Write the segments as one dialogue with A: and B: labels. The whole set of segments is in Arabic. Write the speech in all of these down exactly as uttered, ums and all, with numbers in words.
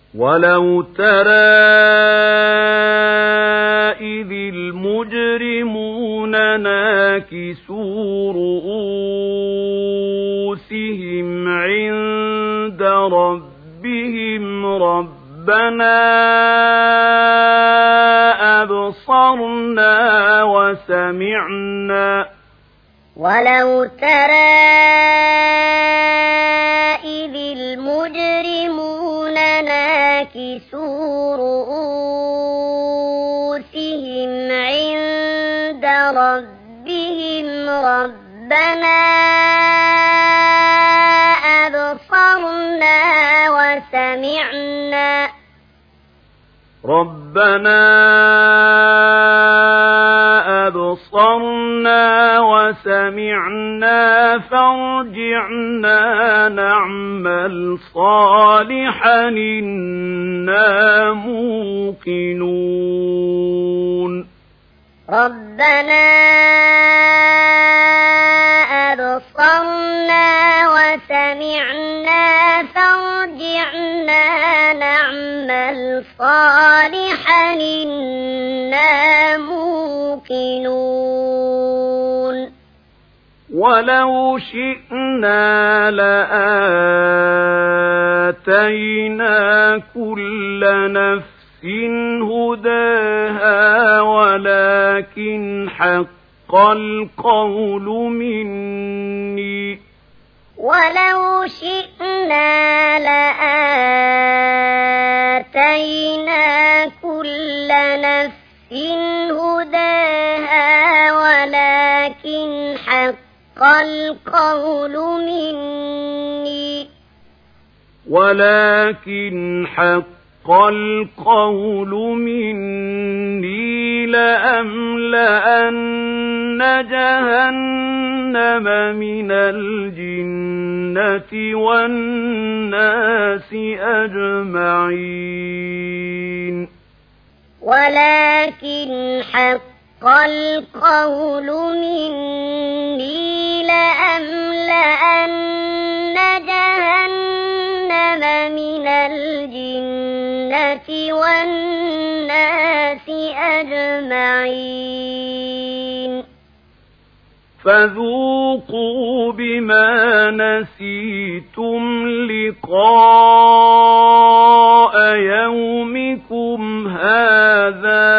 A: ولو ترى إذ المجرمون ناكسوا رؤوسهم عند ربهم ربنا أبصرنا وسمعنا
B: ولو ترى إذ المجرمون ناكسوا رؤوسهم عند ربهم ربنا أبصرنا وسمعنا
A: ربنا أبصرنا وسمعنا فارجعنا نعمل صالحا إنا موقنون
B: ربنا أبصرنا وسمعنا فارجعنا نعمل صالحا إنا موقنون
A: ولو شئنا لآتينا كل نفس هداها ولكن حق القول مني
B: ولو شئنا لآتينا كل نفس هداها ولكن حق القول مني
A: ولكن حق القول مني لأملأن جهنم من الجنة والناس أجمعين
B: ولكن حق القول مني لأملأن جهنم من الجنة والناس أجمعين
A: فذوقوا بما نسيتم لقاء يومكم هذا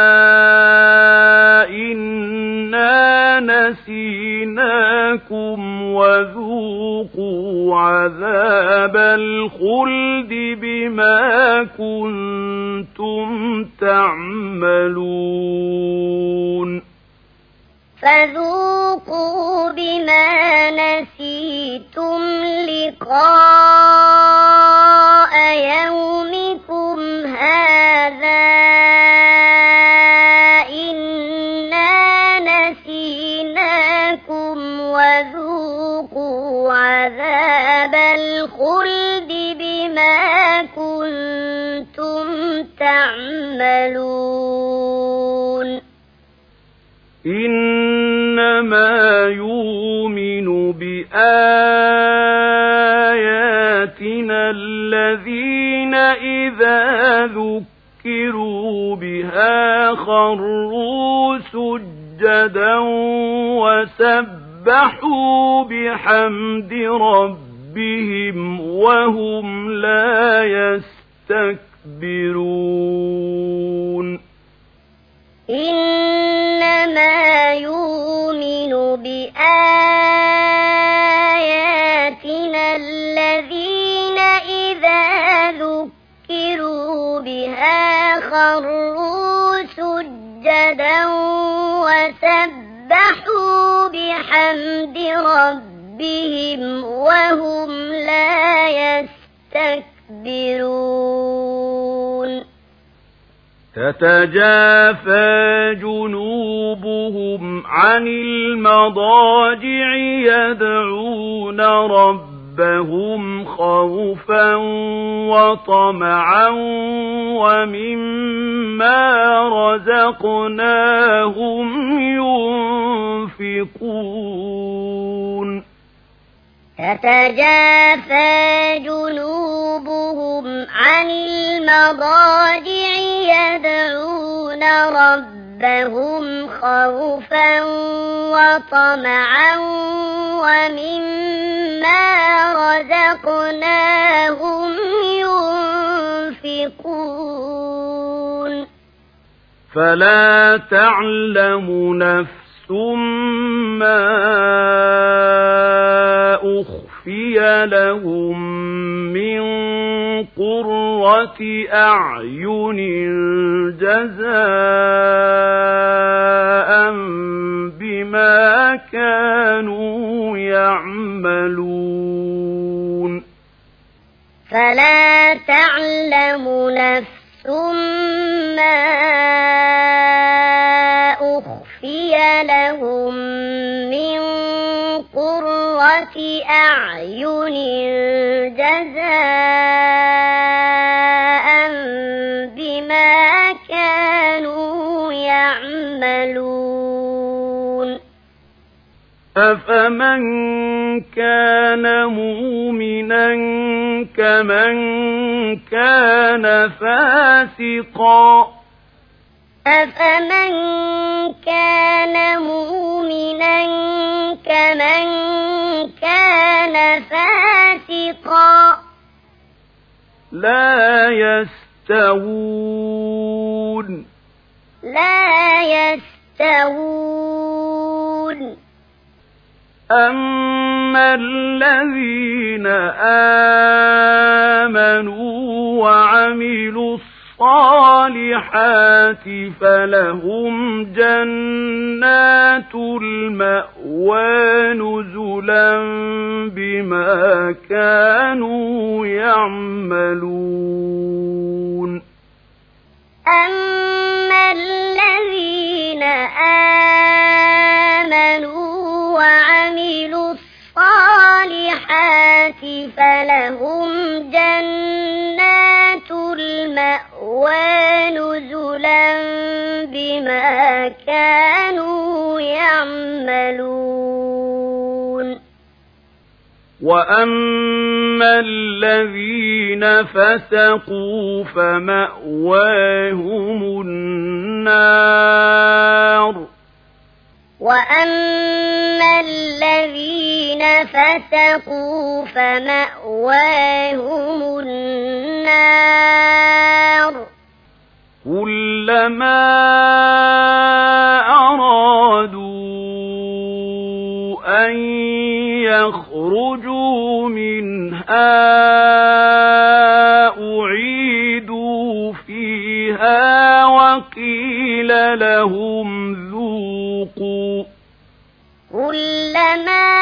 A: إنا نسيناكم وذوقوا عذاب الخلد بما كنتم تعملون
B: فذوقوا بما نسيتم لقاء يومكم هذا إنا نسيناكم وذوقوا عذاب الخلد بما كنتم تعملون
A: إنما يؤمن بآياتنا الذين إذا ذكروا بها خروا سجدا وسبحوا بحمد ربهم وهم لا يستكبرون
B: إنما يؤمن بآياتنا الذين إذا ذكروا بها خروا سجدا وسبحوا بحمد ربهم وهم لا يستكبرون
A: تتجافى جنوبهم عن المضاجع يدعون ربهم خوفا وطمعا ومما رزقناهم ينفقون
B: تتجافى جنوبهم عن المضاجع يدعون ربهم خوفا وطمعا ومما رزقناهم ينفقون
A: فلا تعلم نفس ما أخفي لهم من قرة أعين جزاء بما كانوا يعملون
B: فلا تعلم نفس ما أخفي لهم من قرة أعين جزاء بما كانوا يعملون
A: أفمن كان مؤمنا كمن كان فاسقا
B: أفمن كان مؤمنا كمن كان فاسقا
A: لا يستوون
B: لا يستوون
A: أما الذين آمنوا وعملوا الصالحات فلهم جنات المأوى نزلا بما كانوا يعملون
B: أما الذين آمنوا وعملوا الصالحات فلهم جنات المأوى نزلا بما كانوا يعملون
A: وأما الذين فسقوا فمأواهم النار
B: وأما الذين فسقوا فمأواهم النار
A: كلما أرادوا أن يخرجوا منها أعيدوا فيها وقيل لهم ذوقوا
B: كلما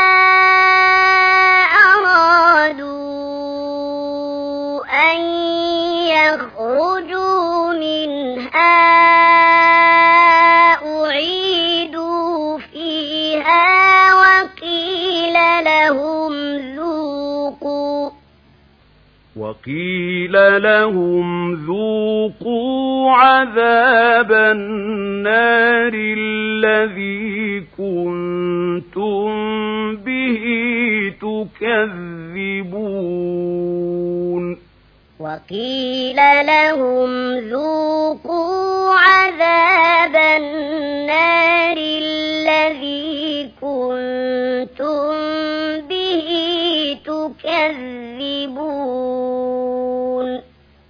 B: أرادوا أن يخرجوا منها أعيدوا فيها وقيل لهم ذوقوا
A: وقيل لهم ذوقوا عذاب النار الذي كنتم به تكذبون
B: وقيل لهم ذوقوا عذاب النار الذي كنتم